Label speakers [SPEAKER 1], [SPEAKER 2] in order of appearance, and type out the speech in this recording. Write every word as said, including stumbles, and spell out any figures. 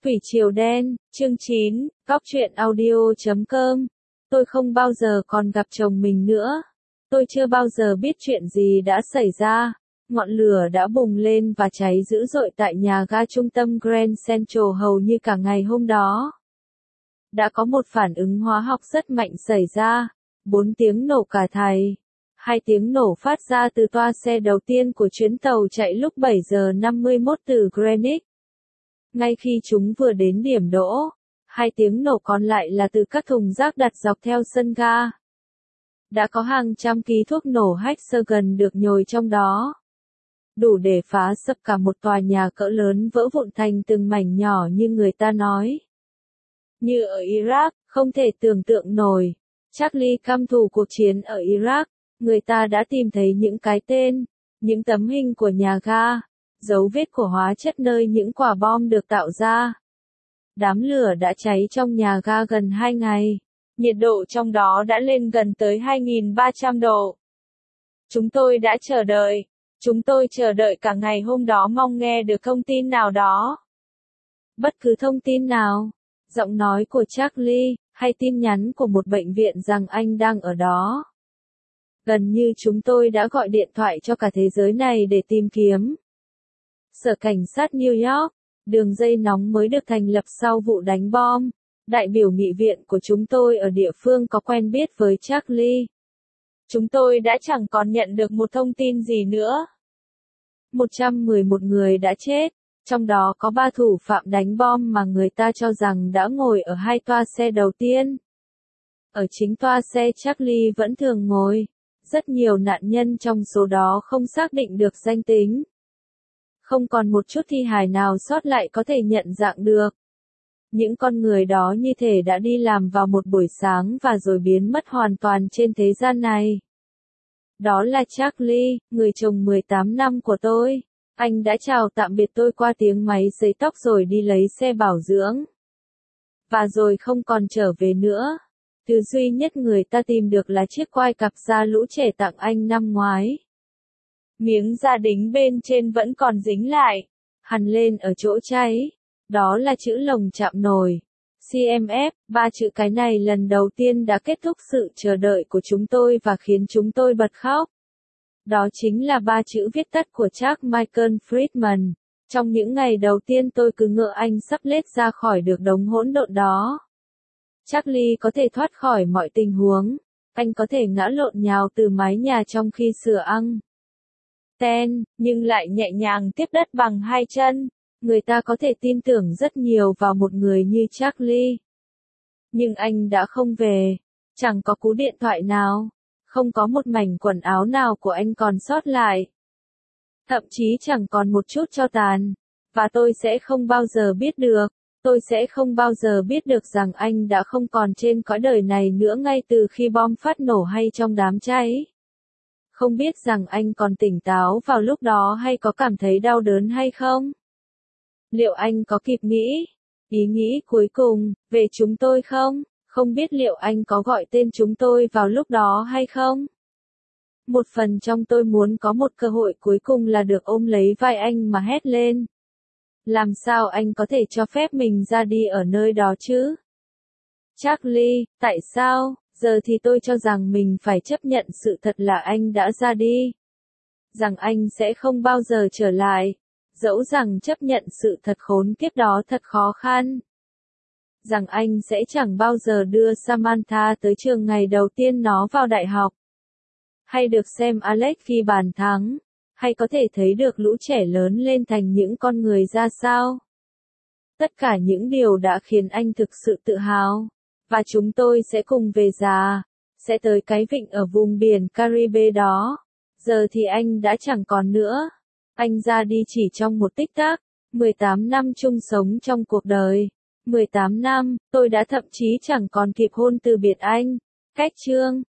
[SPEAKER 1] Thủy Triều Đen, chương chín, Cóc truyện audio chấm com. Tôi không bao giờ còn gặp chồng mình nữa. Tôi chưa bao giờ biết chuyện gì đã xảy ra. Ngọn lửa đã bùng lên và cháy dữ dội tại nhà ga trung tâm Grand Central hầu như cả ngày hôm đó. Đã có một phản ứng hóa học rất mạnh xảy ra. Bốn tiếng nổ cả thầy. Hai tiếng nổ phát ra từ toa xe đầu tiên của chuyến tàu chạy lúc bảy giờ năm mươi mốt từ Greenwich. Ngay khi chúng vừa đến điểm đỗ, hai tiếng nổ còn lại là từ các thùng rác đặt dọc theo sân ga. Đã có hàng trăm ký thuốc nổ hexagon được nhồi trong đó. Đủ để phá sập cả một tòa nhà cỡ lớn vỡ vụn thành từng mảnh nhỏ như người ta nói. Như ở Iraq, không thể tưởng tượng nổi. Charlie căm thù cuộc chiến ở Iraq, người ta đã tìm thấy những cái tên, những tấm hình của nhà ga, dấu vết của hóa chất nơi những quả bom được tạo ra. Đám lửa đã cháy trong nhà ga gần hai ngày. Nhiệt độ trong đó đã lên gần tới hai nghìn ba trăm độ. Chúng tôi đã chờ đợi. Chúng tôi chờ đợi cả ngày hôm đó mong nghe được thông tin nào đó. Bất cứ thông tin nào, giọng nói của Charlie, hay tin nhắn của một bệnh viện rằng anh đang ở đó. Gần như chúng tôi đã gọi điện thoại cho cả thế giới này để tìm kiếm. Sở Cảnh sát New York, đường dây nóng mới được thành lập sau vụ đánh bom. Đại biểu nghị viện của chúng tôi ở địa phương có quen biết với Charlie. Chúng tôi đã chẳng còn nhận được một thông tin gì nữa. một trăm mười một người đã chết, trong đó có ba thủ phạm đánh bom mà người ta cho rằng đã ngồi ở hai toa xe đầu tiên. Ở chính toa xe Charlie vẫn thường ngồi. Rất nhiều nạn nhân trong số đó không xác định được danh tính. Không còn một chút thi hài nào sót lại có thể nhận dạng được. Những con người đó như thể đã đi làm vào một buổi sáng và rồi biến mất hoàn toàn trên thế gian này. Đó là Charlie, người chồng mười tám năm của tôi. Anh đã chào tạm biệt tôi qua tiếng máy sấy tóc rồi đi lấy xe bảo dưỡng. Và rồi không còn trở về nữa. Thứ duy nhất người ta tìm được là chiếc quai cạp da lũ trẻ tặng anh năm ngoái. Miếng da đính bên trên vẫn còn dính lại, hằn lên ở chỗ cháy. Đó là chữ lồng chạm nồi. xê em ép, ba chữ cái này lần đầu tiên đã kết thúc sự chờ đợi của chúng tôi và khiến chúng tôi bật khóc. Đó chính là ba chữ viết tắt của Charles Michael Friedman. Trong những ngày đầu tiên tôi cứ ngỡ anh sắp lết ra khỏi được đống hỗn độn đó. Charlie có thể thoát khỏi mọi tình huống. Anh có thể ngã lộn nhào từ mái nhà trong khi sửa ăng ten, nhưng lại nhẹ nhàng tiếp đất bằng hai chân. Người ta có thể tin tưởng rất nhiều vào một người như Charlie. Nhưng anh đã không về. Chẳng có cú điện thoại nào. Không có một mảnh quần áo nào của anh còn sót lại. Thậm chí chẳng còn một chút tro tàn. Và tôi sẽ không bao giờ biết được. Tôi sẽ không bao giờ biết được rằng anh đã không còn trên cõi đời này nữa ngay từ khi bom phát nổ hay trong đám cháy. Không biết rằng anh còn tỉnh táo vào lúc đó hay có cảm thấy đau đớn hay không? Liệu anh có kịp nghĩ, ý nghĩ cuối cùng, về chúng tôi không? Không biết liệu anh có gọi tên chúng tôi vào lúc đó hay không? Một phần trong tôi muốn có một cơ hội cuối cùng là được ôm lấy vai anh mà hét lên. Làm sao anh có thể cho phép mình ra đi ở nơi đó chứ? Charlie, tại sao? Giờ thì tôi cho rằng mình phải chấp nhận sự thật là anh đã ra đi. Rằng anh sẽ không bao giờ trở lại. Dẫu rằng chấp nhận sự thật khốn kiếp đó thật khó khăn. Rằng anh sẽ chẳng bao giờ đưa Samantha tới trường ngày đầu tiên nó vào đại học. Hay được xem Alex khi bàn thắng. Hay có thể thấy được lũ trẻ lớn lên thành những con người ra sao. Tất cả những điều đã khiến anh thực sự tự hào. Và chúng tôi sẽ cùng về già. Sẽ tới cái vịnh ở vùng biển Caribe đó. Giờ thì anh đã chẳng còn nữa. Anh ra đi chỉ trong một tích tắc. mười tám năm chung sống trong cuộc đời. mười tám năm, tôi đã thậm chí chẳng còn kịp hôn từ biệt anh. Cách chương.